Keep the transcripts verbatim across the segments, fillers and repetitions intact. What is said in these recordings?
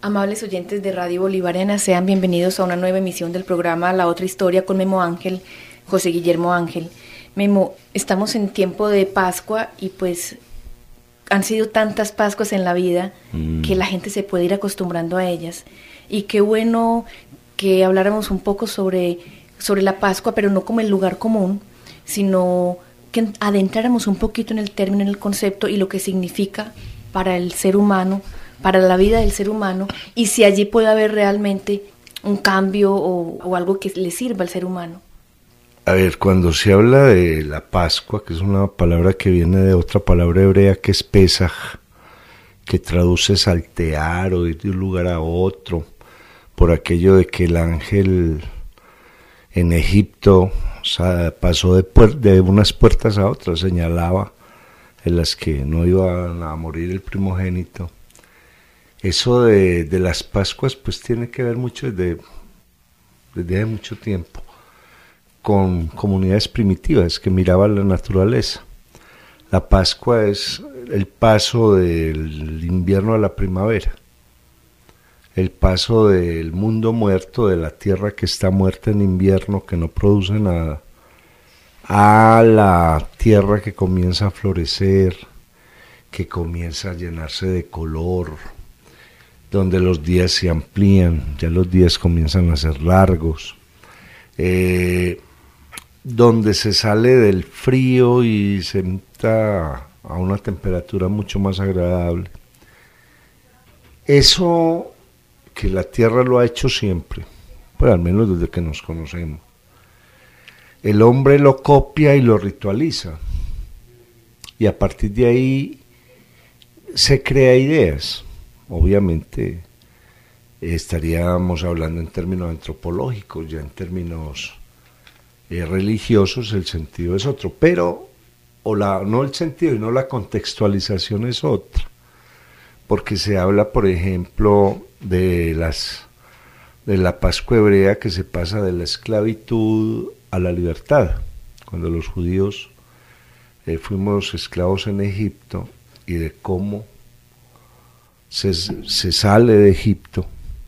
Amables oyentes de Radio Bolivariana, sean bienvenidos a una nueva emisión del programa La Otra Historia con Memo Ángel, José Guillermo Ángel. Memo, estamos en tiempo de Pascua y pues han sido tantas Pascuas en la vida mm. que la gente se puede ir acostumbrando a ellas. Y qué bueno que habláramos un poco sobre, sobre la Pascua, pero no como el lugar común, sino que adentráramos un poquito en el término, en el concepto y lo que significa para el ser humano, para la vida del ser humano, y si allí puede haber realmente un cambio o, o algo que le sirva al ser humano. A ver, cuando se habla de la Pascua, que es una palabra que viene de otra palabra hebrea que es Pesaj, que traduce saltear o ir de un lugar a otro, por aquello de que el ángel en Egipto, o sea, pasó de, puer- de unas puertas a otras, señalaba en las que no iba a morir el primogénito. Eso de, de las Pascuas pues tiene que ver mucho desde, desde hace mucho tiempo con comunidades primitivas que miraban la naturaleza. La Pascua es el paso del invierno a la primavera, el paso del mundo muerto, de la tierra que está muerta en invierno, que no produce nada, a la tierra que comienza a florecer, que comienza a llenarse de color, donde los días se amplían, ya los días comienzan a ser largos, eh, donde se sale del frío y se entra a una temperatura mucho más agradable. Eso que la Tierra lo ha hecho siempre, pues al menos desde que nos conocemos. El hombre lo copia y lo ritualiza, y a partir de ahí se crea ideas. Obviamente estaríamos hablando en términos antropológicos, ya en términos eh, religiosos el sentido es otro, pero o la, no el sentido, sino la contextualización es otra, porque se habla, por ejemplo, de las de la Pascua hebrea, que se pasa de la esclavitud a la libertad, cuando los judíos eh, fuimos esclavos en Egipto, y de cómo Se, se sale de Egipto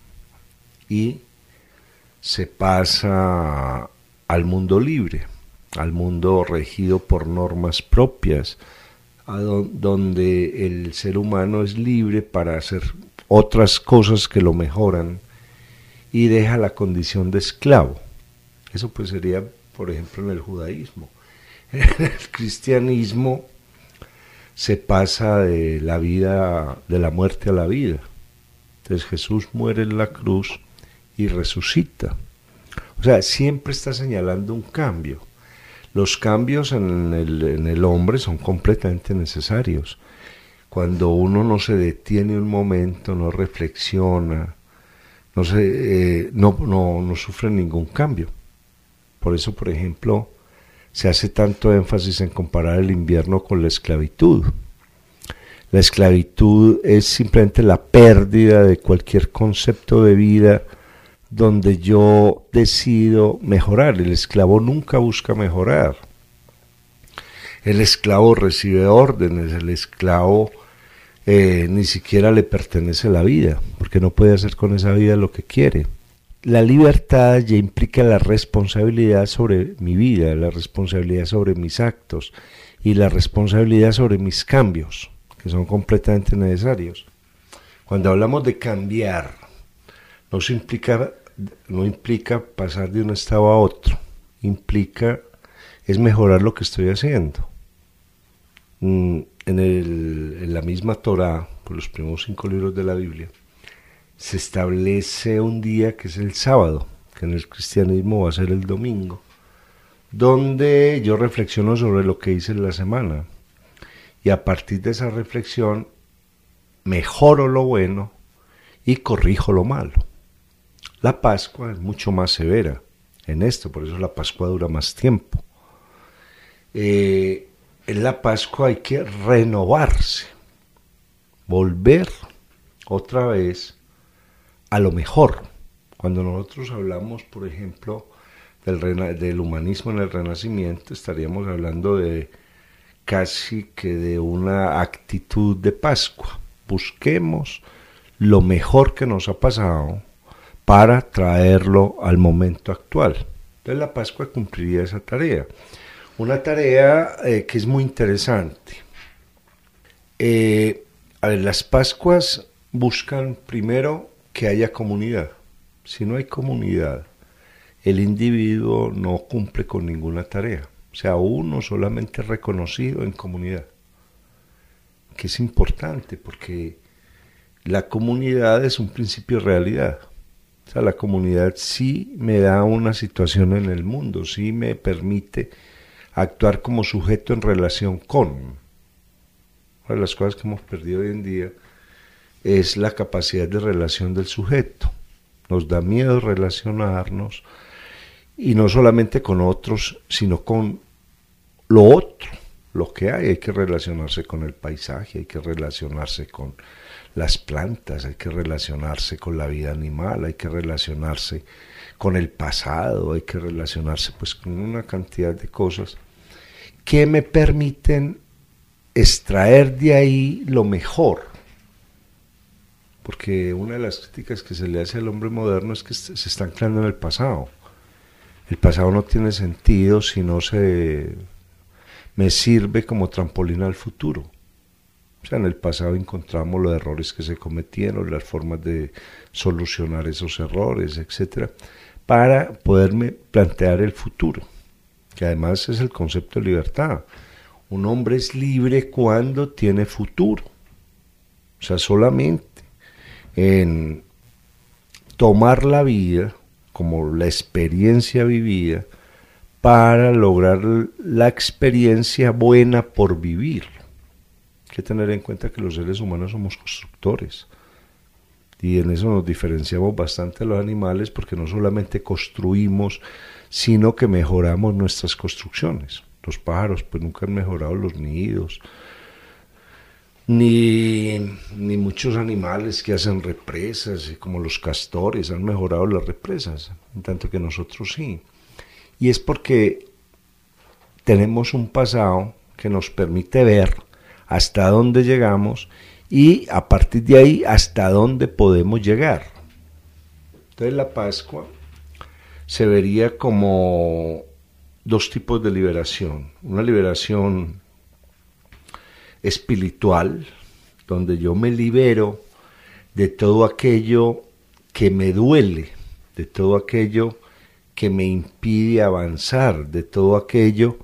y se pasa al mundo libre, al mundo regido por normas propias, a do, donde el ser humano es libre para hacer otras cosas que lo mejoran y deja la condición de esclavo. Eso pues sería, por ejemplo, en el judaísmo. En el cristianismo se pasa de la vida, de la muerte a la vida. Entonces Jesús muere en la cruz y resucita. O sea, siempre está señalando un cambio. Los cambios en el, en el hombre son completamente necesarios. Cuando uno no se detiene un momento, no reflexiona, no, se, eh, no, no, no sufre ningún cambio. Por eso, por ejemplo, se hace tanto énfasis en comparar el invierno con la esclavitud. La esclavitud es simplemente la pérdida de cualquier concepto de vida donde yo decido mejorar. El esclavo nunca busca mejorar. El esclavo recibe órdenes, el esclavo eh, ni siquiera le pertenece la vida, porque no puede hacer con esa vida lo que quiere. La libertad ya implica la responsabilidad sobre mi vida, la responsabilidad sobre mis actos y la responsabilidad sobre mis cambios, que son completamente necesarios. Cuando hablamos de cambiar, no, se implica, no implica pasar de un estado a otro, implica es mejorar lo que estoy haciendo. En, el, en la misma Torá, por los primeros cinco libros de la Biblia, se establece un día que es el sábado, que en el cristianismo va a ser el domingo, donde yo reflexiono sobre lo que hice en la semana, y a partir de esa reflexión mejoro lo bueno y corrijo lo malo. La Pascua es mucho más severa en esto, por eso la Pascua dura más tiempo. Eh, en la Pascua hay que renovarse, volver otra vez a lo mejor. Cuando nosotros hablamos, por ejemplo, del, rena- del humanismo en el Renacimiento, estaríamos hablando de casi que de una actitud de Pascua. Busquemos lo mejor que nos ha pasado para traerlo al momento actual. Entonces la Pascua cumpliría esa tarea. Una tarea eh, que es muy interesante. Eh, a ver, las Pascuas buscan primero que haya comunidad. Si no hay comunidad, el individuo no cumple con ninguna tarea. O sea, uno solamente es reconocido en comunidad, que es importante porque la comunidad es un principio de realidad. O sea, la comunidad sí me da una situación en el mundo, sí me permite actuar como sujeto en relación con. Una de las cosas que hemos perdido hoy en día es la capacidad de relación del sujeto. Nos da miedo relacionarnos, y no solamente con otros, sino con lo otro, lo que hay. Hay que relacionarse con el paisaje, hay que relacionarse con las plantas, hay que relacionarse con la vida animal, hay que relacionarse con el pasado, hay que relacionarse pues con una cantidad de cosas que me permiten extraer de ahí lo mejor. Porque una de las críticas que se le hace al hombre moderno es que se está anclando en el pasado. El pasado no tiene sentido si no se me sirve como trampolín al futuro. O sea, en el pasado encontramos los errores que se cometieron, las formas de solucionar esos errores, etcétera, para poderme plantear el futuro, que además es el concepto de libertad. Un hombre es libre cuando tiene futuro. O sea, solamente en tomar la vida como la experiencia vivida para lograr la experiencia buena por vivir. Hay que tener en cuenta que los seres humanos somos constructores y en eso nos diferenciamos bastante de los animales, porque no solamente construimos, sino que mejoramos nuestras construcciones. Los pájaros pues nunca han mejorado los nidos, Ni, ni muchos animales que hacen represas, como los castores, han mejorado las represas, en tanto que nosotros sí. Y es porque tenemos un pasado que nos permite ver hasta dónde llegamos y a partir de ahí hasta dónde podemos llegar. Entonces la Pascua se vería como dos tipos de liberación. Una liberación espiritual, donde yo me libero de todo aquello que me duele, de todo aquello que me impide avanzar, de todo aquello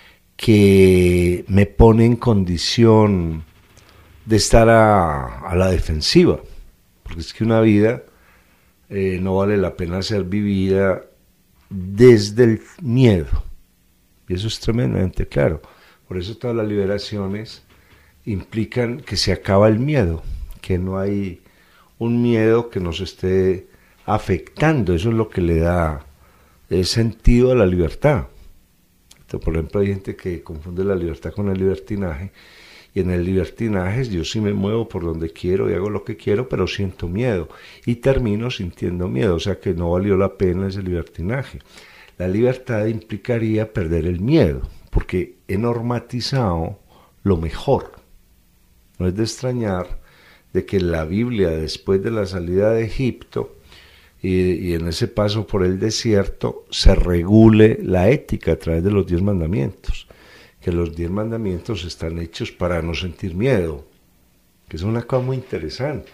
que me pone en condición de estar a, a la defensiva, porque es que una vida eh, no vale la pena ser vivida desde el miedo, y eso es tremendamente claro. Por eso todas las liberaciones implican que se acaba el miedo, que no hay un miedo que nos esté afectando. Eso es lo que le da eh, sentido a la libertad. Entonces, por ejemplo, hay gente que confunde la libertad con el libertinaje, y en el libertinaje yo sí me muevo por donde quiero y hago lo que quiero, pero siento miedo y termino sintiendo miedo, o sea que no valió la pena ese libertinaje. La libertad implicaría perder el miedo, porque he normatizado lo mejor. No es de extrañar de que en la Biblia, después de la salida de Egipto y, y en ese paso por el desierto, se regule la ética a través de los diez mandamientos, que los diez mandamientos están hechos para no sentir miedo, que es una cosa muy interesante.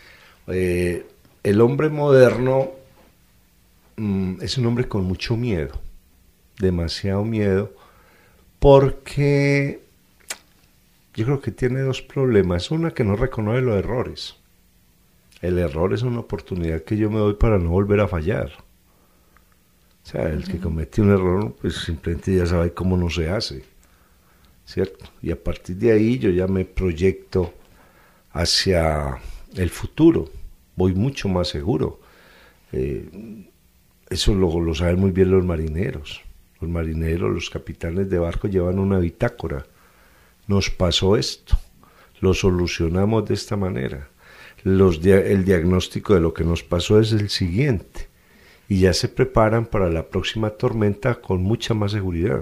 Eh, el hombre moderno mm, es un hombre con mucho miedo, demasiado miedo, porque yo creo que tiene dos problemas. Una, que no reconoce los errores. El error es una oportunidad que yo me doy para no volver a fallar. O sea, el que comete un error, pues simplemente ya sabe cómo no se hace, ¿cierto? Y a partir de ahí yo ya me proyecto hacia el futuro. Voy mucho más seguro. Eh, eso lo, lo saben muy bien los marineros. Los marineros, los capitanes de barco llevan una bitácora. Nos pasó esto, lo solucionamos de esta manera. Los dia- el diagnóstico de lo que nos pasó es el siguiente, y ya se preparan para la próxima tormenta con mucha más seguridad.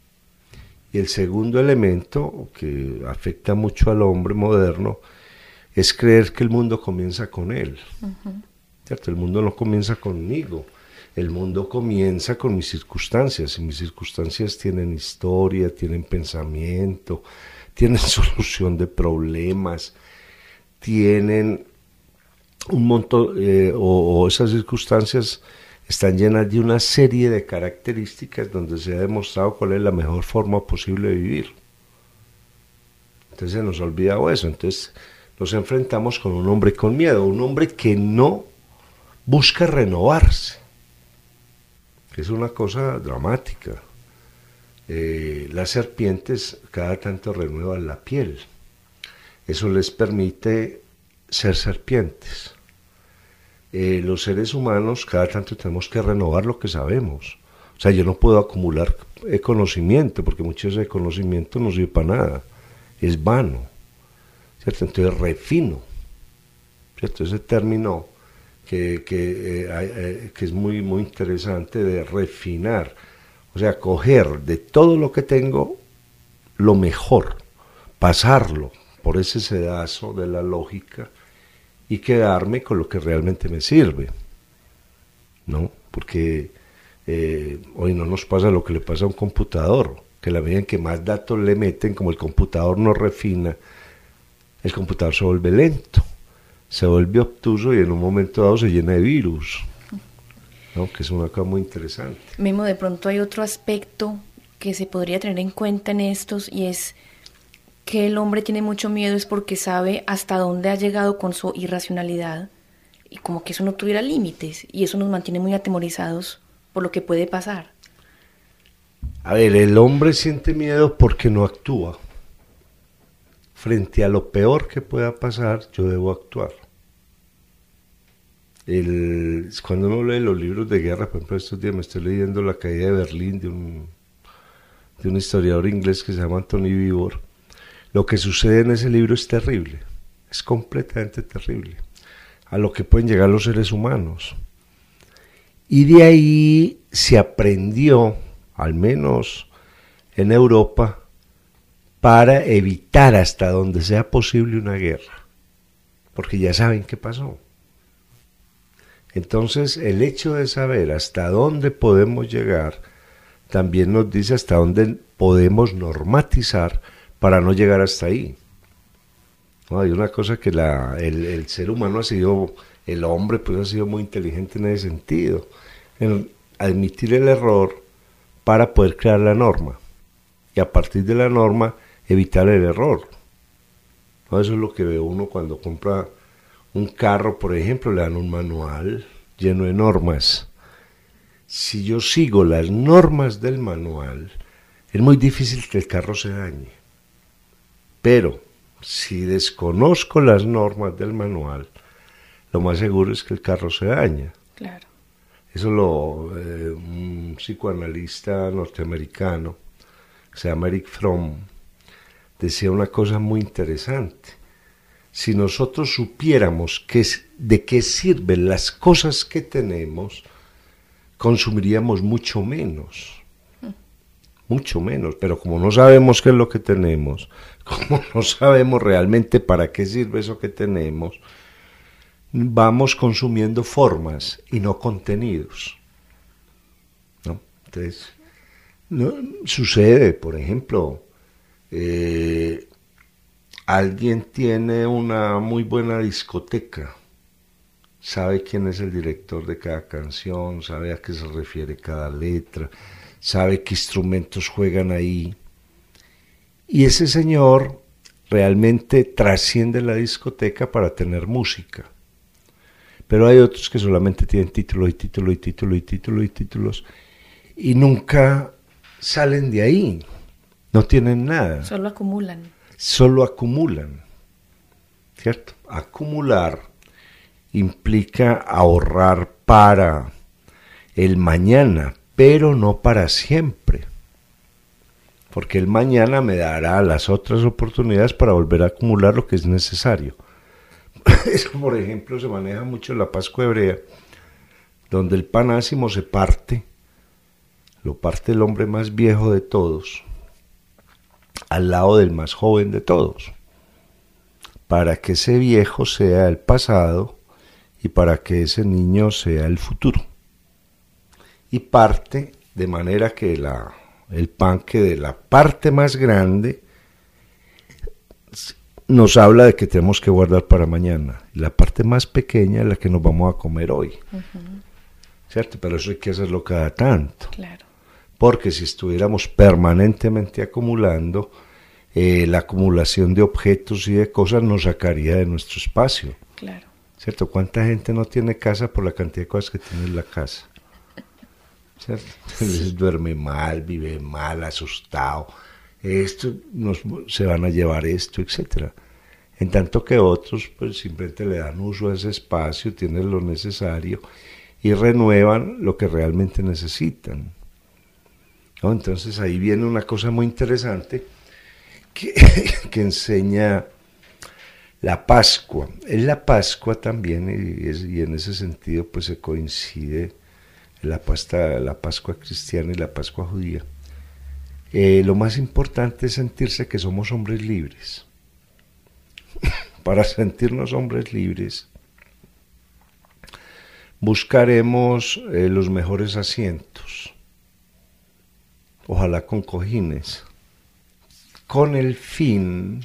Y el segundo elemento que afecta mucho al hombre moderno es creer que el mundo comienza con él. Uh-huh. ¿Cierto? El mundo no comienza conmigo, el mundo comienza con mis circunstancias, y mis circunstancias tienen historia, tienen pensamiento, tienen solución de problemas, tienen un montón, eh, o, o esas circunstancias están llenas de una serie de características donde se ha demostrado cuál es la mejor forma posible de vivir. Entonces se nos ha olvidado eso, entonces nos enfrentamos con un hombre con miedo, un hombre que no busca renovarse, que es una cosa dramática. Eh, las serpientes cada tanto renuevan la piel, eso les permite ser serpientes. Eh, los seres humanos cada tanto tenemos que renovar lo que sabemos. O sea, yo no puedo acumular eh, conocimiento, porque mucho de ese conocimiento no sirve para nada, es vano, ¿cierto? Entonces refino, ¿cierto? Ese término que, que, eh, eh, que es muy, muy interesante de refinar, o sea, coger de todo lo que tengo lo mejor, pasarlo por ese sedazo de la lógica y quedarme con lo que realmente me sirve, ¿no? Porque eh, hoy no nos pasa lo que le pasa a un computador, que la medida en que más datos le meten, como el computador no refina, el computador se vuelve lento, se vuelve obtuso y en un momento dado se llena de virus, ¿no? Que es una cosa muy interesante. Memo, de pronto hay otro aspecto que se podría tener en cuenta en estos, y es que el hombre tiene mucho miedo es porque sabe hasta dónde ha llegado con su irracionalidad, y como que eso no tuviera límites, y eso nos mantiene muy atemorizados por lo que puede pasar. A ver, el hombre siente miedo porque no actúa. Frente a lo peor que pueda pasar, yo debo actuar. El, cuando uno lee los libros de guerra, por ejemplo, estos días me estoy leyendo La caída de Berlín de un, de un historiador inglés que se llama Anthony Beevor. Lo que sucede en ese libro es terrible, es completamente terrible, a lo que pueden llegar los seres humanos. Y de ahí se aprendió, al menos en Europa, para evitar hasta donde sea posible una guerra, porque ya saben qué pasó. Entonces, el hecho de saber hasta dónde podemos llegar, también nos dice hasta dónde podemos normatizar para no llegar hasta ahí. No, hay una cosa que la, el, el ser humano ha sido, el hombre pues ha sido muy inteligente en ese sentido, en admitir el error para poder crear la norma, y a partir de la norma evitar el error. ¿No? Eso es lo que ve uno cuando compra un carro, por ejemplo, le dan un manual lleno de normas. Si yo sigo las normas del manual, es muy difícil que el carro se dañe. Pero si desconozco las normas del manual, lo más seguro es que el carro se daña. Claro. Eso lo eh, un psicoanalista norteamericano, que se llama Eric Fromm, decía una cosa muy interesante. Si nosotros supiéramos qué, de qué sirven las cosas que tenemos, consumiríamos mucho menos. Mucho menos, pero como no sabemos qué es lo que tenemos, como no sabemos realmente para qué sirve eso que tenemos, vamos consumiendo formas y no contenidos, ¿no? Entonces, no, sucede, por ejemplo, eh, alguien tiene una muy buena discoteca, sabe quién es el director de cada canción, sabe a qué se refiere cada letra, sabe qué instrumentos juegan ahí, y ese señor realmente trasciende la discoteca para tener música. Pero hay otros que solamente tienen títulos y títulos y títulos y títulos y títulos y nunca salen de ahí, no tienen nada. Solo acumulan. Solo acumulan, ¿cierto? Acumular implica ahorrar para el mañana, pero no para siempre, porque el mañana me dará las otras oportunidades para volver a acumular lo que es necesario. Eso, por ejemplo, se maneja mucho en la Pascua hebrea, donde el pan ácimo se parte, lo parte el hombre más viejo de todos, al lado del más joven de todos, para que ese viejo sea el pasado y para que ese niño sea el futuro. Y parte de manera que la, el pan que de la parte más grande nos habla de que tenemos que guardar para mañana. Y la parte más pequeña es la que nos vamos a comer hoy. Uh-huh. ¿Cierto? Pero eso hay que hacerlo cada tanto. Claro. Porque si estuviéramos permanentemente acumulando, eh, la acumulación de objetos y de cosas nos sacaría de nuestro espacio. Claro. ¿Cierto? ¿Cuánta gente no tiene casa por la cantidad de cosas que tiene en la casa? ¿Cierto? Sí. Duerme mal, vive mal, asustado. Esto nos, se van a llevar esto, etcétera. En tanto que otros pues simplemente le dan uso a ese espacio, tienen lo necesario y renuevan lo que realmente necesitan, ¿no? Entonces ahí viene una cosa muy interesante que, que enseña la Pascua. En la Pascua también, y, es, y en ese sentido pues se coincide la, pasta, la Pascua cristiana y la Pascua judía. Eh, lo más importante es sentirse que somos hombres libres. Para sentirnos hombres libres, buscaremos eh, los mejores asientos, ojalá con cojines, con el fin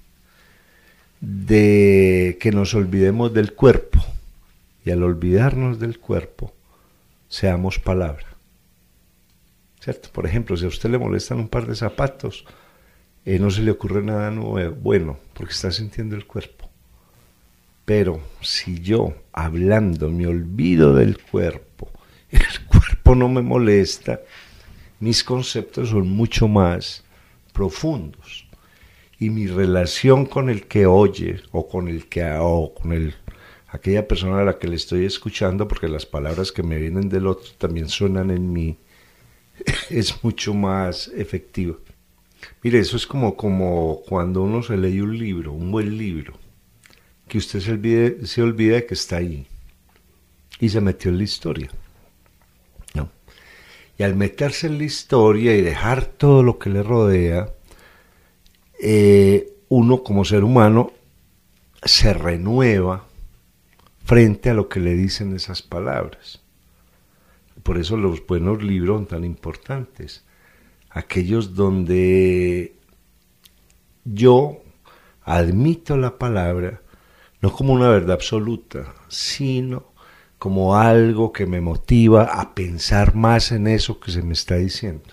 de que nos olvidemos del cuerpo, y al olvidarnos del cuerpo, seamos palabra. ¿Cierto? Por ejemplo, si a usted le molestan un par de zapatos, eh, no se le ocurre nada nuevo, bueno, porque está sintiendo el cuerpo. Pero si yo, hablando, me olvido del cuerpo, el cuerpo no me molesta, mis conceptos son mucho más profundos. Y mi relación con el que oye, o con el que o con el, aquella persona a la que le estoy escuchando, porque las palabras que me vienen del otro también suenan en mí, es mucho más efectivo. Mire, eso es como, como cuando uno se lee un libro, un buen libro, que usted se olvide, se olvida de que está ahí y se metió en la historia, ¿no? Y al meterse en la historia y dejar todo lo que le rodea, eh, uno como ser humano se renueva frente a lo que le dicen esas palabras. Por eso los buenos libros son tan importantes, aquellos donde yo admito la palabra no como una verdad absoluta, sino como algo que me motiva a pensar más en eso que se me está diciendo.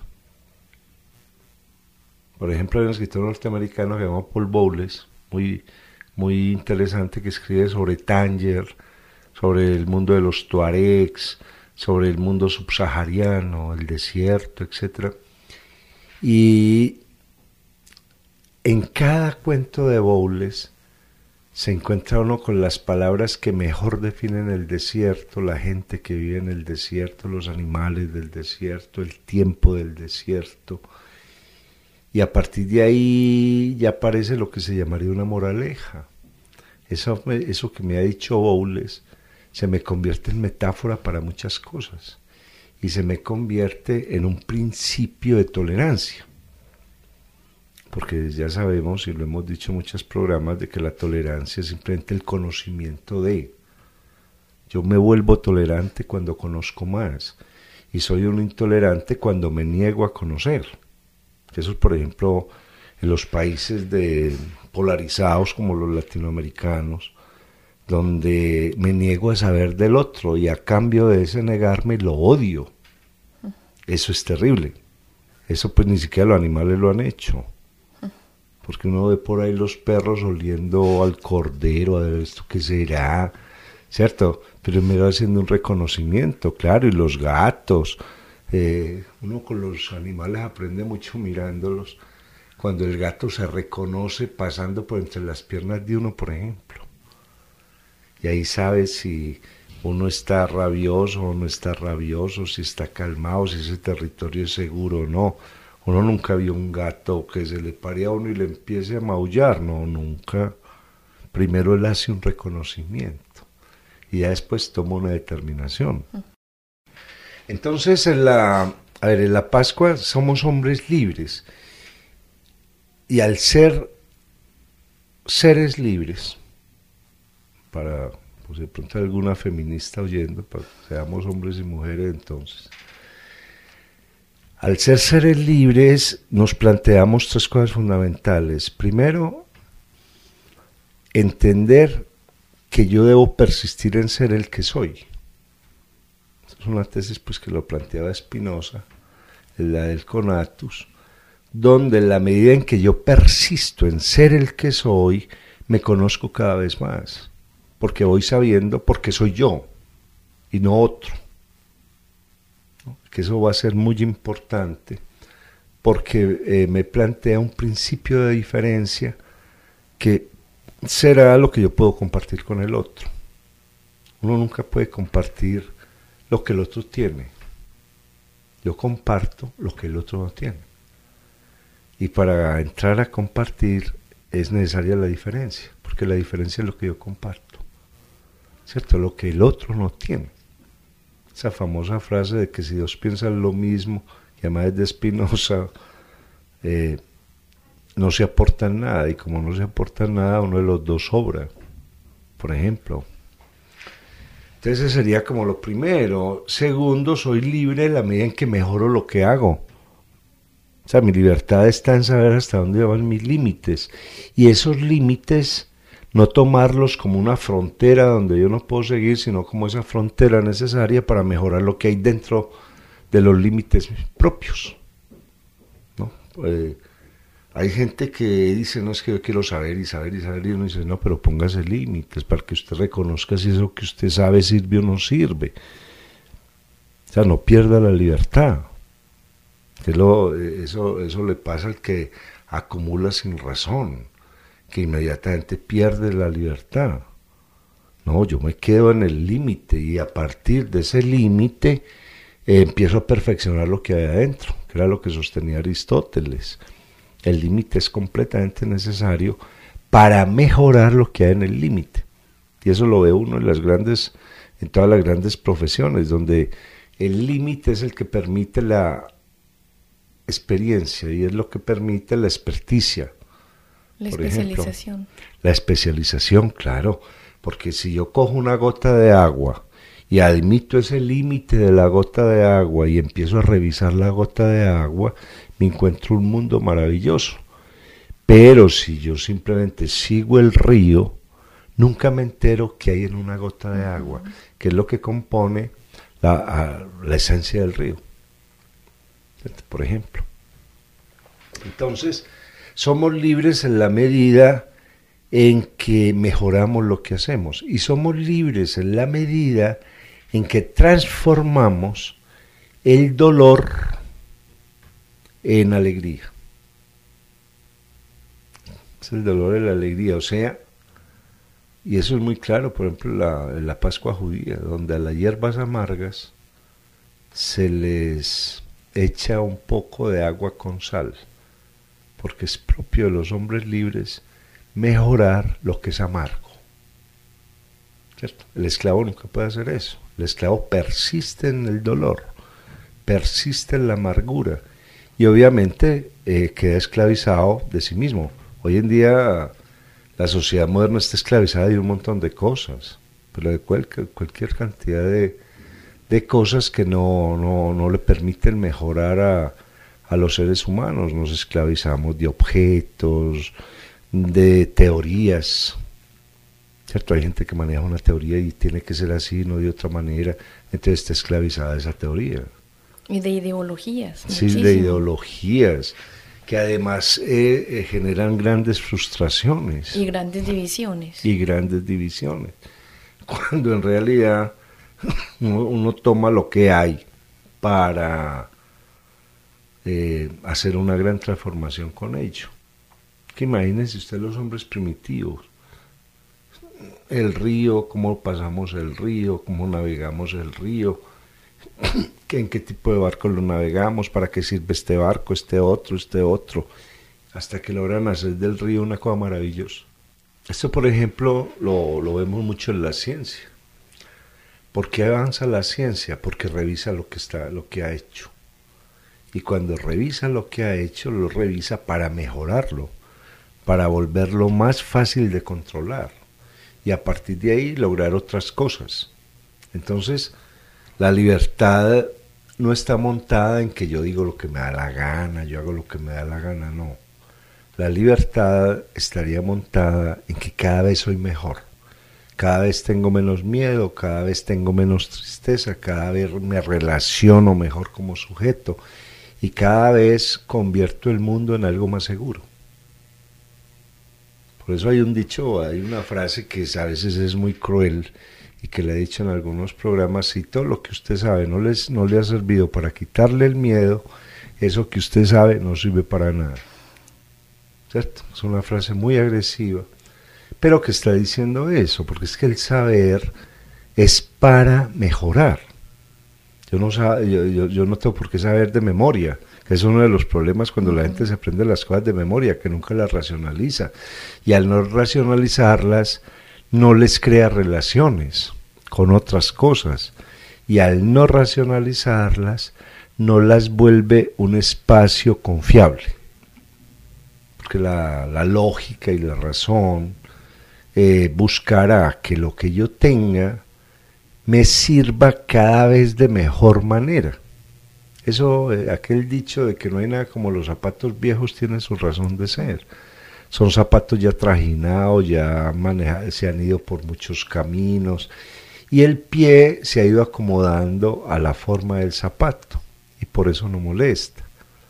Por ejemplo, hay un escritor norteamericano que se llama Paul Bowles, muy, muy interesante, que escribe sobre Tánger, sobre el mundo de los tuaregs, sobre el mundo subsahariano, el desierto, etcétera. Y en cada cuento de Bowles se encuentra uno con las palabras que mejor definen el desierto, la gente que vive en el desierto, los animales del desierto, el tiempo del desierto. Y a partir de ahí ya aparece lo que se llamaría una moraleja. Eso, eso que me ha dicho Bowles se me convierte en metáfora para muchas cosas y se me convierte en un principio de tolerancia, porque ya sabemos y lo hemos dicho en muchos programas de que la tolerancia es simplemente el conocimiento de. Yo me vuelvo tolerante cuando conozco más y soy un intolerante cuando me niego a conocer. Eso es, por ejemplo, en los países de polarizados como los latinoamericanos, donde me niego a saber del otro y a cambio de ese negarme lo odio. Eso es terrible. Eso pues ni siquiera los animales lo han hecho. Porque uno ve por ahí los perros oliendo al cordero, a ver esto qué será, ¿cierto? Pero me va haciendo un reconocimiento, claro, y los gatos. Eh, uno con los animales aprende mucho mirándolos. Cuando el gato se reconoce pasando por entre las piernas de uno, por ejemplo. Y ahí sabe si uno está rabioso o no está rabioso, si está calmado, si ese territorio es seguro o no. Uno nunca vio un gato que se le pare a uno y le empiece a maullar, no, nunca. Primero él hace un reconocimiento y ya después toma una determinación. Entonces, en la, a ver, en la Pascua somos hombres libres y al ser seres libres, para, pues de pronto alguna feminista oyendo, para que seamos hombres y mujeres entonces. Al ser seres libres nos planteamos tres cosas fundamentales. Primero, entender que yo debo persistir en ser el que soy. Es una tesis pues, que lo planteaba Spinoza, la del conatus, donde en la medida en que yo persisto en ser el que soy, me conozco cada vez más, porque voy sabiendo por qué soy yo y no otro. ¿No? Que eso va a ser muy importante, porque eh, me plantea un principio de diferencia que será lo que yo puedo compartir con el otro. Uno nunca puede compartir lo que el otro tiene. Yo comparto lo que el otro no tiene. Y para entrar a compartir es necesaria la diferencia, porque la diferencia es lo que yo comparto, ¿cierto? Lo que el otro no tiene. Esa famosa frase de que si dos piensan lo mismo, que además es de Spinoza, eh, no se aportan nada, y como no se aporta nada, uno de los dos sobra, por ejemplo. Entonces ese sería como lo primero. Segundo, soy libre en la medida en que mejoro lo que hago. O sea, mi libertad está en saber hasta dónde van mis límites. Y esos límites, no tomarlos como una frontera donde yo no puedo seguir, sino como esa frontera necesaria para mejorar lo que hay dentro de los límites propios, ¿no? Eh, hay gente que dice, no, es que yo quiero saber y saber y saber, y uno dice, no, pero póngase límites para que usted reconozca si eso que usted sabe sirve o no sirve. O sea, no pierda la libertad. Que lo, eso, eso le pasa al que acumula sin razón, que inmediatamente pierde la libertad. No, yo me quedo en el límite y a partir de ese límite eh, empiezo a perfeccionar lo que hay adentro, que era lo que sostenía Aristóteles. El límite es completamente necesario para mejorar lo que hay en el límite. Y eso lo ve uno en las grandes, en todas las grandes profesiones, donde el límite es el que permite la experiencia y es lo que permite la experticia. La Por especialización. Ejemplo, la especialización, claro, porque si yo cojo una gota de agua y admito ese límite de la gota de agua y empiezo a revisar la gota de agua, me encuentro un mundo maravilloso. Pero si yo simplemente sigo el río, nunca me entero qué hay en una gota de agua, que es lo que compone la, a, la esencia del río, por ejemplo. Entonces, somos libres en la medida en que mejoramos lo que hacemos, y somos libres en la medida en que transformamos el dolor en alegría. Es el dolor en la alegría, o sea, y eso es muy claro, por ejemplo, la, en la Pascua judía, donde a las hierbas amargas se les echa un poco de agua con sal, porque es propio de los hombres libres mejorar lo que es amargo, ¿cierto? El esclavo nunca puede hacer eso. El esclavo persiste en el dolor, persiste en la amargura, y obviamente eh, queda esclavizado de sí mismo. Hoy en día la sociedad moderna está esclavizada de un montón de cosas, pero de cualquier, cualquier cantidad de, de cosas que no, no, no le permiten mejorar a, a los seres humanos. Nos esclavizamos de objetos, de teorías, ¿cierto? Hay gente que maneja una teoría y tiene que ser así, no de otra manera, entonces está esclavizada esa teoría. Y de ideologías. Sí, muchísimo. de ideologías, que además eh, eh, generan grandes frustraciones. Y grandes divisiones. Y grandes divisiones. Cuando en realidad uno, uno toma lo que hay para eh, hacer una gran transformación con ello. Que imagínense usted los hombres primitivos. El río, cómo pasamos el río, cómo navegamos el río, en qué tipo de barco lo navegamos, para qué sirve este barco, este otro, este otro, hasta que logran hacer del río una cosa maravillosa. Esto, por ejemplo, lo, lo vemos mucho en la ciencia. ¿Por qué avanza la ciencia? Porque revisa lo que está, lo que ha hecho. Y cuando revisa lo que ha hecho, lo revisa para mejorarlo, para volverlo más fácil de controlar y a partir de ahí lograr otras cosas. Entonces, la libertad no está montada en que yo digo lo que me da la gana, yo hago lo que me da la gana, no. La libertad estaría montada en que cada vez soy mejor, cada vez tengo menos miedo, cada vez tengo menos tristeza, cada vez me relaciono mejor como sujeto y cada vez convierto el mundo en algo más seguro. Por eso hay un dicho, hay una frase que a veces es muy cruel y que le he dicho en algunos programas: si todo lo que usted sabe no, les, no le ha servido para quitarle el miedo, eso que usted sabe no sirve para nada. ¿Cierto? Es una frase muy agresiva, pero que está diciendo eso, porque es que el saber es para mejorar. Yo no, sab, yo, yo, yo no tengo por qué saber de memoria, que es uno de los problemas cuando la gente se aprende las cosas de memoria, que nunca las racionaliza, y al no racionalizarlas no les crea relaciones con otras cosas, y al no racionalizarlas no las vuelve un espacio confiable. Porque la, la lógica y la razón eh, buscará que lo que yo tenga me sirva cada vez de mejor manera. Eso, eh, aquel dicho de que no hay nada como los zapatos viejos tiene su razón de ser. Son zapatos ya trajinados, ya manejados, se han ido por muchos caminos y el pie se ha ido acomodando a la forma del zapato y por eso no molesta.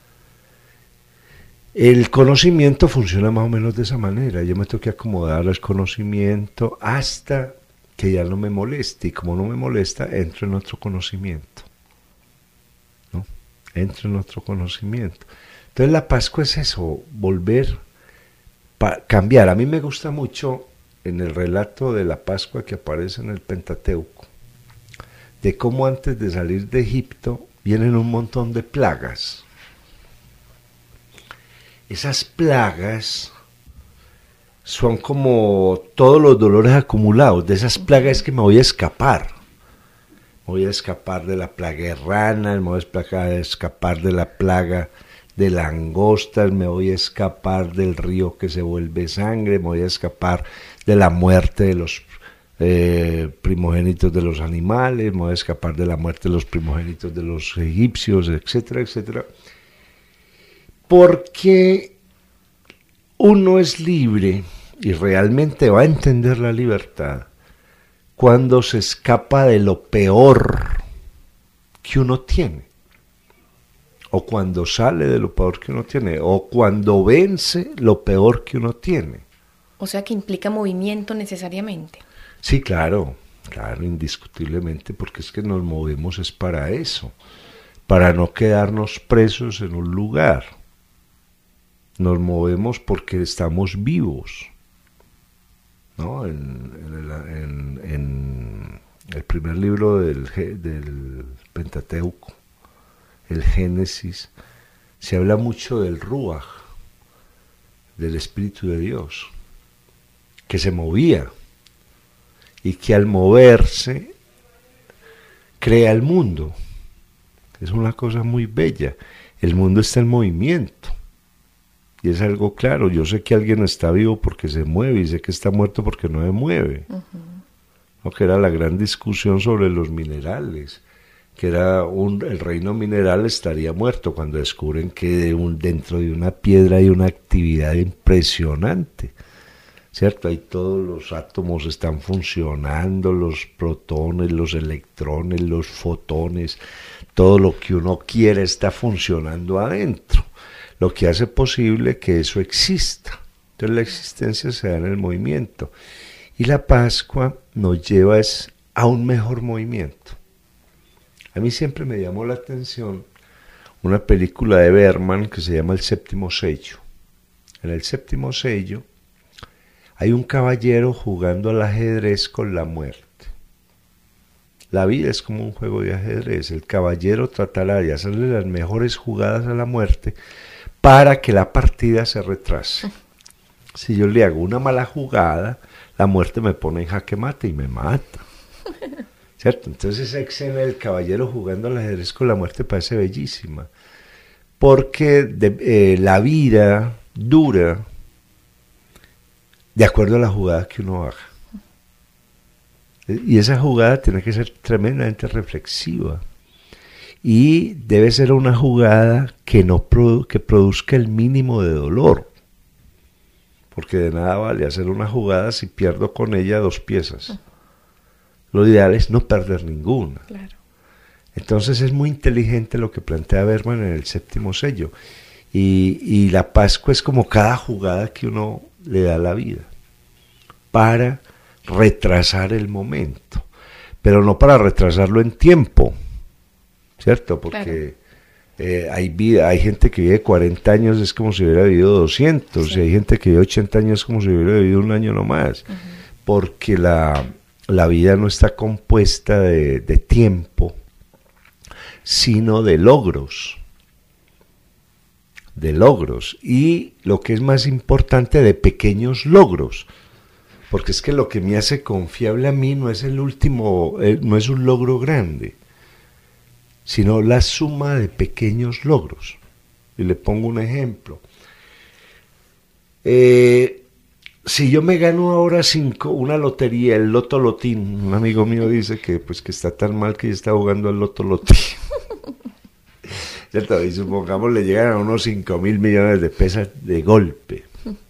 El conocimiento funciona más o menos de esa manera. Yo me tengo que acomodar al conocimiento hasta que ya no me moleste, y como no me molesta, entro en otro conocimiento, ¿no? Entro en otro conocimiento. Entonces la Pascua es eso, volver, pa- cambiar. A mí me gusta mucho en el relato de la Pascua que aparece en el Pentateuco, de cómo antes de salir de Egipto vienen un montón de plagas. Esas plagas son como todos los dolores acumulados. De esas plagas es que me voy a escapar. Me voy a escapar de la plaga de ranas, me voy a escapar de la plaga de langostas, me voy a escapar del río que se vuelve sangre, me voy a escapar de la muerte de los eh, primogénitos de los animales, me voy a escapar de la muerte de los primogénitos de los egipcios, etcétera, etcétera. Porque uno es libre y realmente va a entender la libertad cuando se escapa de lo peor que uno tiene, o cuando sale de lo peor que uno tiene, o cuando vence lo peor que uno tiene. O sea que implica movimiento necesariamente. Sí, claro, claro, indiscutiblemente, porque es que nos movemos es para eso, para no quedarnos presos en un lugar. Nos movemos porque estamos vivos, ¿no? En, en, el, en, en el primer libro del, del Pentateuco, el Génesis, se habla mucho del Ruach, del Espíritu de Dios, que se movía y que al moverse crea el mundo. Es una cosa muy bella. El mundo está en movimiento. Y es algo claro, yo sé que alguien está vivo porque se mueve y sé que está muerto porque no se mueve. Uh-huh. ¿No? Que era la gran discusión sobre los minerales, que era un, el reino mineral estaría muerto cuando descubren que de un, dentro de una piedra hay una actividad impresionante, ¿cierto? Ahí todos los átomos están funcionando, los protones, los electrones, los fotones, todo lo que uno quiere está funcionando adentro, lo que hace posible que eso exista. Entonces la existencia se da en el movimiento. Y la Pascua nos lleva es a un mejor movimiento. A mí siempre me llamó la atención una película de Bergman que se llama El Séptimo Sello. En el Séptimo Sello hay un caballero jugando al ajedrez con la muerte. La vida es como un juego de ajedrez. El caballero tratará de hacerle las mejores jugadas a la muerte para que la partida se retrase. Si yo le hago una mala jugada, la muerte me pone en jaque mate y me mata. ¿Cierto? Entonces esa escena del caballero jugando al ajedrez con la muerte parece bellísima. Porque de, eh, la vida dura de acuerdo a la jugada que uno haga. Y esa jugada tiene que ser tremendamente reflexiva. Y debe ser una jugada que, no produ- que produzca el mínimo de dolor. Porque de nada vale hacer una jugada si pierdo con ella dos piezas. Lo ideal es no perder ninguna. Claro. Entonces es muy inteligente lo que plantea Bergman en el séptimo sello. Y, y la Pascua es como cada jugada que uno le da a la vida para retrasar el momento, pero no para retrasarlo en tiempo, ¿cierto? Porque claro. eh, hay vida, hay gente que vive cuarenta años, es como si hubiera vivido doscientos, sí. Y hay gente que vive ochenta años, es como si hubiera vivido un año nomás, uh-huh. Porque la, la vida no está compuesta de, de tiempo, sino de logros, de logros, y lo que es más importante, de pequeños logros. Porque es que lo que me hace confiable a mí no es el último, eh, no es un logro grande, sino la suma de pequeños logros. Y le pongo un ejemplo. Eh, si yo me gano ahora cinco, una lotería, el Loto Lotín, un amigo mío dice que, pues, que está tan mal que ya está jugando al Loto Lotín. ¿Cierto? Y supongamos le llegan a unos cinco mil millones de pesos de golpe.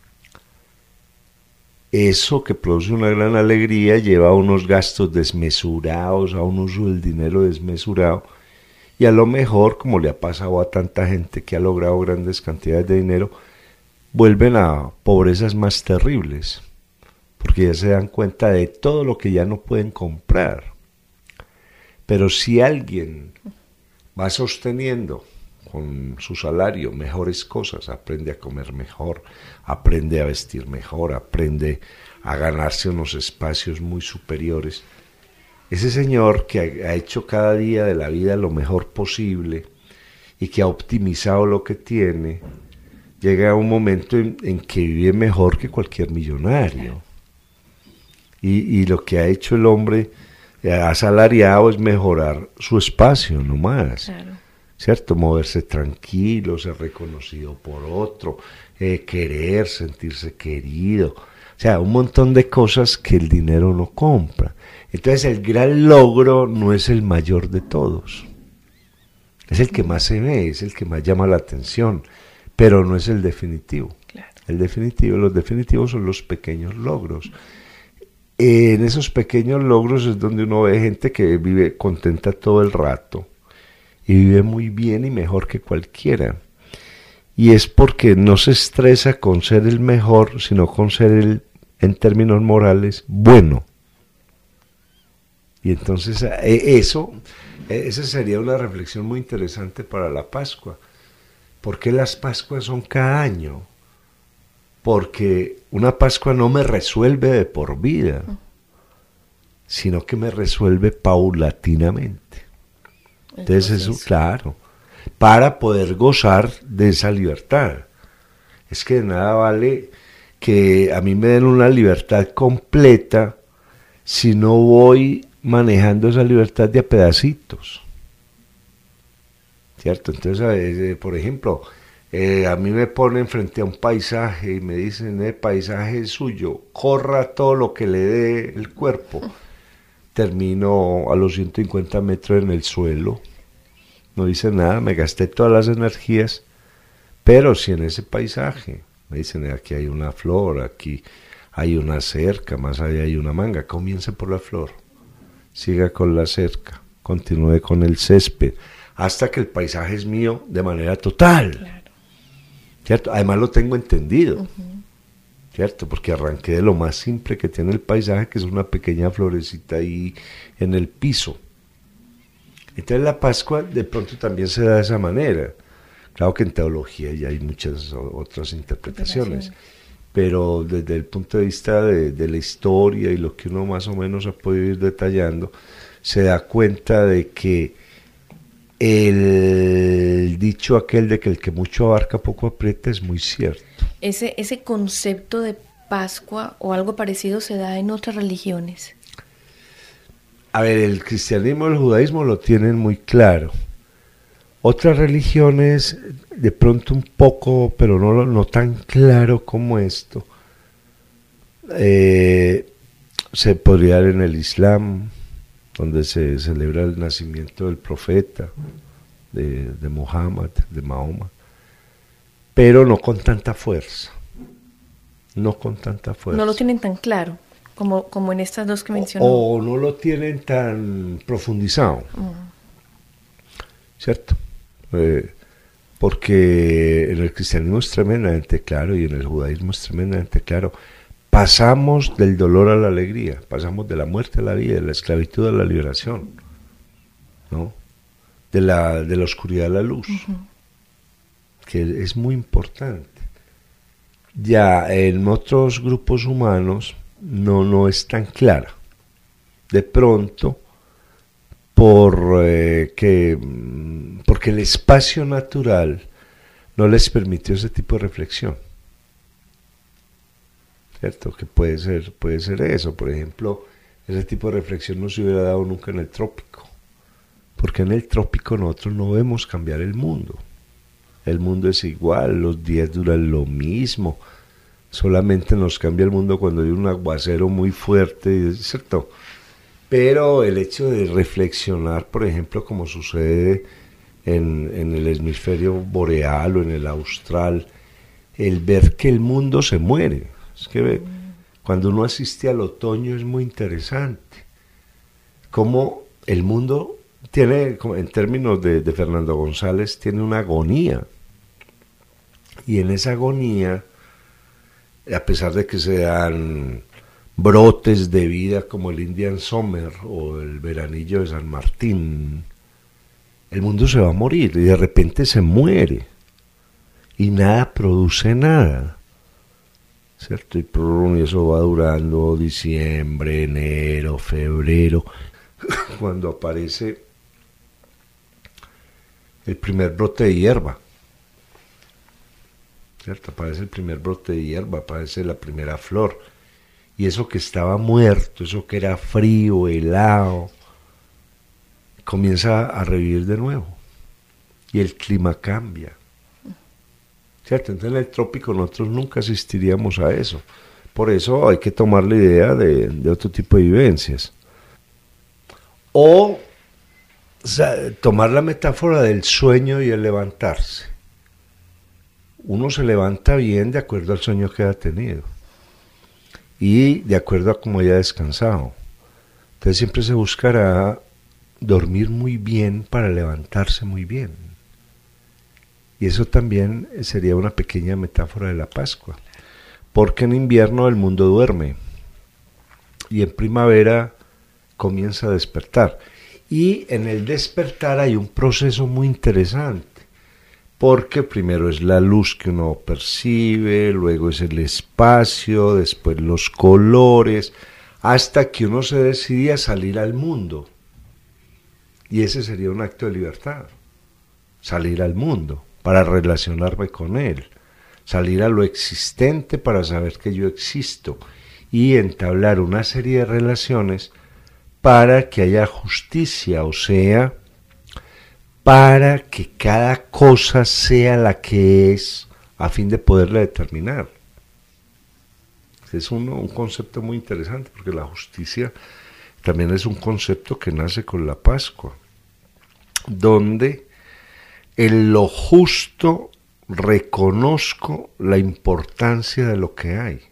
Eso que produce una gran alegría lleva a unos gastos desmesurados, a un uso del dinero desmesurado, y a lo mejor, como le ha pasado a tanta gente que ha logrado grandes cantidades de dinero, vuelven a pobrezas más terribles, porque ya se dan cuenta de todo lo que ya no pueden comprar. Pero si alguien va sosteniendo con su salario mejores cosas, aprende a comer mejor, aprende a vestir mejor, aprende a ganarse unos espacios muy superiores. Ese señor que ha hecho cada día de la vida lo mejor posible y que ha optimizado lo que tiene, llega a un momento en, en que vive mejor que cualquier millonario. Y, y lo que ha hecho el hombre asalariado es mejorar su espacio, no más. Claro. ¿Cierto? Moverse tranquilo, ser reconocido por otro, eh, querer, sentirse querido. O sea, un montón de cosas que el dinero no compra. Entonces el gran logro no es el mayor de todos. Es el que más se ve, es el que más llama la atención, pero no es el definitivo. Claro. El definitivo, los definitivos son los pequeños logros. En esos pequeños logros es donde uno ve gente que vive contenta todo el rato y vive muy bien y mejor que cualquiera. Y es porque no se estresa con ser el mejor, sino con ser el, en términos morales, bueno. Y entonces eso, esa sería una reflexión muy interesante para la Pascua. ¿Por qué las Pascuas son cada año? Porque una Pascua no me resuelve de por vida, sino que me resuelve paulatinamente. Entonces eso, claro, para poder gozar de esa libertad. Es que de nada vale que a mí me den una libertad completa si no voy manejando esa libertad de a pedacitos. ¿Cierto? Entonces, por ejemplo, eh, a mí me ponen frente a un paisaje y me dicen, el paisaje es suyo, corra todo lo que le dé el cuerpo. Termino a los ciento cincuenta metros en el suelo, no hice nada, me gasté todas las energías, pero si en ese paisaje me dicen, aquí hay una flor, aquí hay una cerca, más allá hay una manga, comience por la flor, siga con la cerca, continúe con el césped, hasta que el paisaje es mío de manera total. Claro. ¿Cierto? Además lo tengo entendido. Uh-huh. ¿Cierto? Porque arranqué de lo más simple que tiene el paisaje, que es una pequeña florecita ahí en el piso. Entonces la Pascua de pronto también se da de esa manera. Claro que en teología ya hay muchas otras interpretaciones, pero desde el punto de vista de, de la historia y lo que uno más o menos ha podido ir detallando, se da cuenta de que el dicho aquel de que el que mucho abarca poco aprieta es muy cierto. Ese, ese concepto de Pascua o algo parecido se da en otras religiones. A ver, el cristianismo y el judaísmo lo tienen muy claro. Otras religiones de pronto un poco, pero no, no tan claro como esto. Eh, se podría dar en el Islam, donde se celebra el nacimiento del profeta, de, de Muhammad, de Mahoma, pero no con tanta fuerza, no con tanta fuerza. No lo tienen tan claro, como, como en estas dos que mencionó. O, o no lo tienen tan profundizado, mm. ¿cierto? Eh, porque en el cristianismo es tremendamente claro y en el judaísmo es tremendamente claro. Pasamos del dolor a la alegría, pasamos de la muerte a la vida, de la esclavitud a la liberación, ¿no? De la, de la oscuridad a la luz, uh-huh. que es muy importante. Ya en otros grupos humanos no, no es tan clara. De pronto, por, eh, que, porque el espacio natural no les permitió ese tipo de reflexión. ¿Cierto? Que puede ser, puede ser eso. Por ejemplo, ese tipo de reflexión no se hubiera dado nunca en el trópico. Porque en el trópico nosotros no vemos cambiar el mundo. El mundo es igual, los días duran lo mismo. Solamente nos cambia el mundo cuando hay un aguacero muy fuerte, ¿cierto? Pero el hecho de reflexionar, por ejemplo, como sucede en, en el hemisferio boreal o en el austral, el ver que el mundo se muere. Es que cuando uno asiste al otoño es muy interesante. Cómo el mundo tiene, en términos de, de Fernando González, tiene una agonía. Y en esa agonía, a pesar de que se dan brotes de vida como el Indian Summer o el veranillo de San Martín, el mundo se va a morir y de repente se muere y nada produce nada, ¿cierto? Y, y eso va durando diciembre, enero, febrero, cuando aparece el primer brote de hierba, ¿cierto? Aparece el primer brote de hierba, aparece la primera flor. Y eso que estaba muerto, eso que era frío, helado, comienza a revivir de nuevo. Y el clima cambia. ¿Cierto? Entonces en el trópico nosotros nunca asistiríamos a eso. Por eso hay que tomar la idea de, de otro tipo de vivencias. O, o sea, tomar la metáfora del sueño y el levantarse. Uno se levanta bien de acuerdo al sueño que ha tenido. Y de acuerdo a cómo haya descansado. Entonces siempre se buscará dormir muy bien para levantarse muy bien. Y eso también sería una pequeña metáfora de la Pascua. Porque en invierno el mundo duerme y en primavera comienza a despertar. Y en el despertar hay un proceso muy interesante. Porque primero es la luz que uno percibe, luego es el espacio, después los colores, hasta que uno se decide a salir al mundo. Y ese sería un acto de libertad, salir al mundo para relacionarme con él, salir a lo existente para saber que yo existo y entablar una serie de relaciones para que haya justicia, o sea, para que cada cosa sea la que es, a fin de poderla determinar. Es un, un concepto muy interesante, porque la justicia también es un concepto que nace con la Pascua, donde en lo justo reconozco la importancia de lo que hay,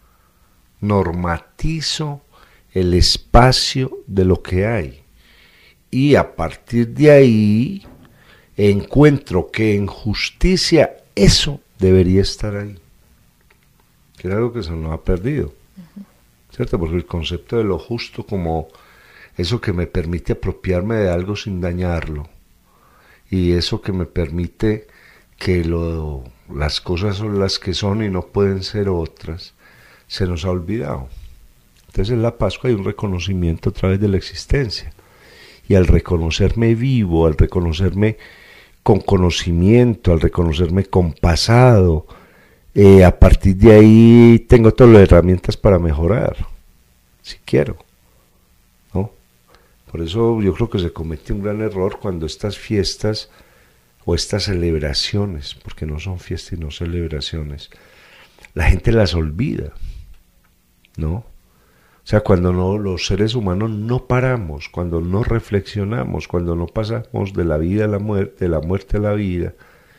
normatizo el espacio de lo que hay, y a partir de ahí encuentro que en justicia eso debería estar ahí, que es algo que se nos ha perdido, uh-huh. ¿cierto? Porque el concepto de lo justo como eso que me permite apropiarme de algo sin dañarlo, y eso que me permite que lo, las cosas son las que son y no pueden ser otras, se nos ha olvidado. Entonces en la Pascua hay un reconocimiento a través de la existencia. Y al reconocerme vivo, al reconocerme con conocimiento, al reconocerme con pasado, eh, a partir de ahí tengo todas las herramientas para mejorar, si quiero, ¿no? Por eso yo creo que se comete un gran error cuando estas fiestas o estas celebraciones, porque no son fiestas y no celebraciones, la gente las olvida. ¿no? O sea, cuando no, los seres humanos no paramos, cuando no reflexionamos, cuando no pasamos de la vida a la muerte, de la muerte a la vida,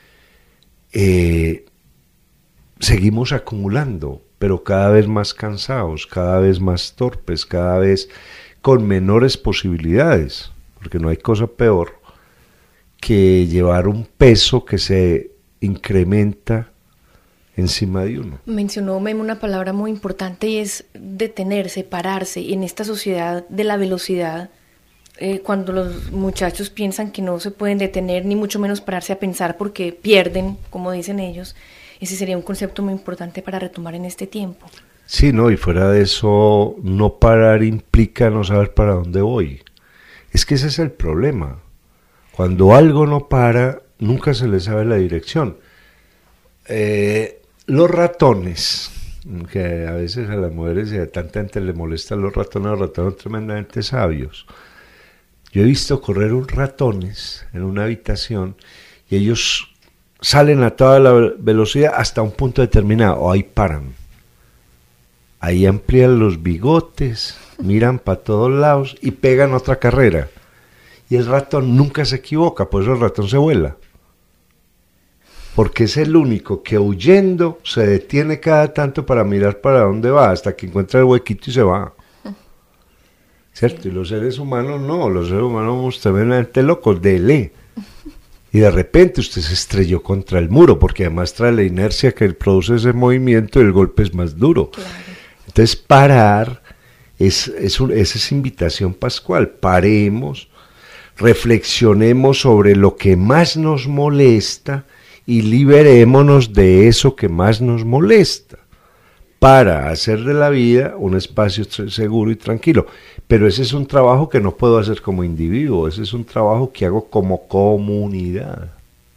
eh, seguimos acumulando, pero cada vez más cansados, cada vez más torpes, cada vez con menores posibilidades, porque no hay cosa peor que llevar un peso que se incrementa encima de uno. Mencionó Memo una palabra muy importante y es detenerse, pararse. En esta sociedad de la velocidad, eh, cuando los muchachos piensan que no se pueden detener, ni mucho menos pararse a pensar porque pierden, como dicen ellos, ese sería un concepto muy importante para retomar en este tiempo. Sí, no, y fuera de eso, no parar implica no saber para dónde voy. Es que ese es el problema. Cuando algo no para, nunca se le sabe la dirección. Eh, los ratones, que a veces a las mujeres y a tanta gente le molestan los ratones, los ratones son tremendamente sabios. Yo he visto correr un ratones en una habitación y ellos salen a toda la velocidad hasta un punto determinado, o ahí paran. Ahí amplían los bigotes, miran para todos lados y pegan otra carrera. Y el ratón nunca se equivoca, por eso el ratón se vuela. Porque es el único que huyendo se detiene cada tanto para mirar para dónde va, hasta que encuentra el huequito y se va. ¿Cierto? Sí. Y los seres humanos no, los seres humanos somos tremendamente locos, dele. Y de repente usted se estrelló contra el muro, porque además trae la inercia que produce ese movimiento y el golpe es más duro. Claro. Entonces parar es, es, un, es esa invitación pascual, paremos, reflexionemos sobre lo que más nos molesta y liberémonos de eso que más nos molesta para hacer de la vida un espacio seguro y tranquilo. Pero ese es un trabajo que no puedo hacer como individuo, ese es un trabajo que hago como comunidad,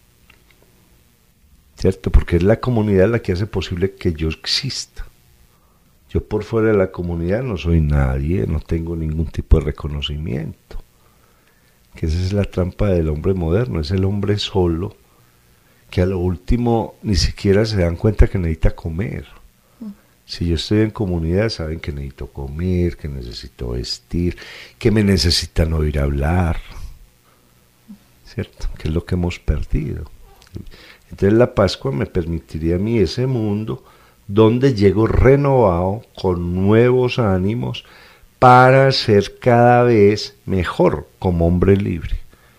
¿cierto? Porque es la comunidad la que hace posible que yo exista. Yo por fuera de la comunidad no soy nadie, no tengo ningún tipo de reconocimiento. Que esa es la trampa del hombre moderno, es el hombre solo, que a lo último ni siquiera se dan cuenta que necesita comer. Si yo estoy en comunidad, saben que necesito comer, que necesito vestir, que me necesitan oír hablar, ¿cierto? Que es lo que hemos perdido. Entonces la Pascua me permitiría a mí ese mundo donde llego renovado, con nuevos ánimos, para ser cada vez mejor como hombre libre.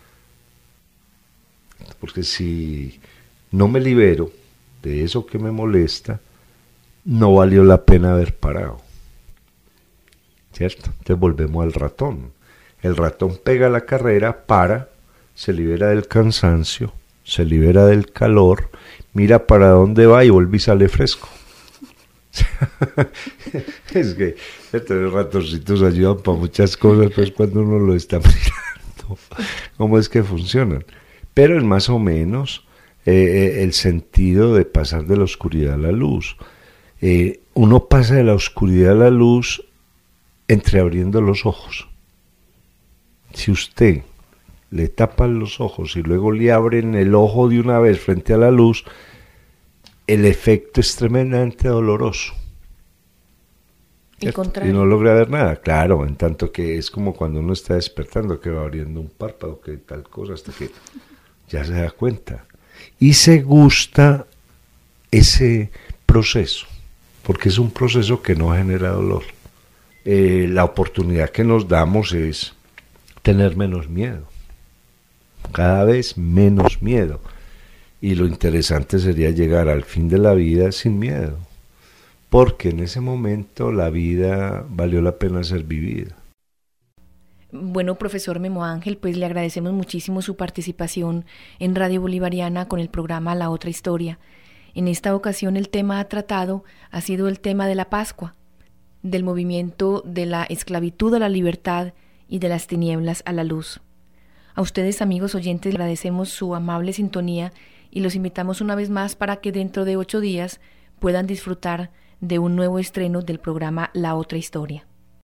Porque si no me libero de eso que me molesta, no valió la pena haber parado, ¿cierto? Entonces volvemos al ratón. El ratón pega la carrera, para, se libera del cansancio, se libera del calor, mira para dónde va y vuelve y sale fresco. Es que ¿cierto? Los ratoncitos ayudan para muchas cosas, pues cuando uno lo está mirando, cómo es que funcionan. Pero es más o menos eh, el sentido de pasar de la oscuridad a la luz. Eh, uno pasa de la oscuridad a la luz entreabriendo los ojos. Si usted le tapan los ojos y luego le abren el ojo de una vez frente a la luz, el efecto es tremendamente doloroso. Y, y no logra ver nada, claro, en tanto que es como cuando uno está despertando, que va abriendo un párpado, que tal cosa, hasta que ya se da cuenta. Y se gusta ese proceso, porque es un proceso que no genera dolor. Eh, la oportunidad que nos damos es tener menos miedo, cada vez menos miedo. Y lo interesante sería llegar al fin de la vida sin miedo, porque en ese momento la vida valió la pena ser vivida. Bueno, profesor Memo Ángel, pues le agradecemos muchísimo su participación en Radio Bolivariana con el programa La Otra Historia. En esta ocasión el tema tratado ha sido el tema de la Pascua, del movimiento de la esclavitud a la libertad y de las tinieblas a la luz. A ustedes, amigos oyentes, agradecemos su amable sintonía y los invitamos una vez más para que dentro de ocho días puedan disfrutar de un nuevo estreno del programa La Otra Historia.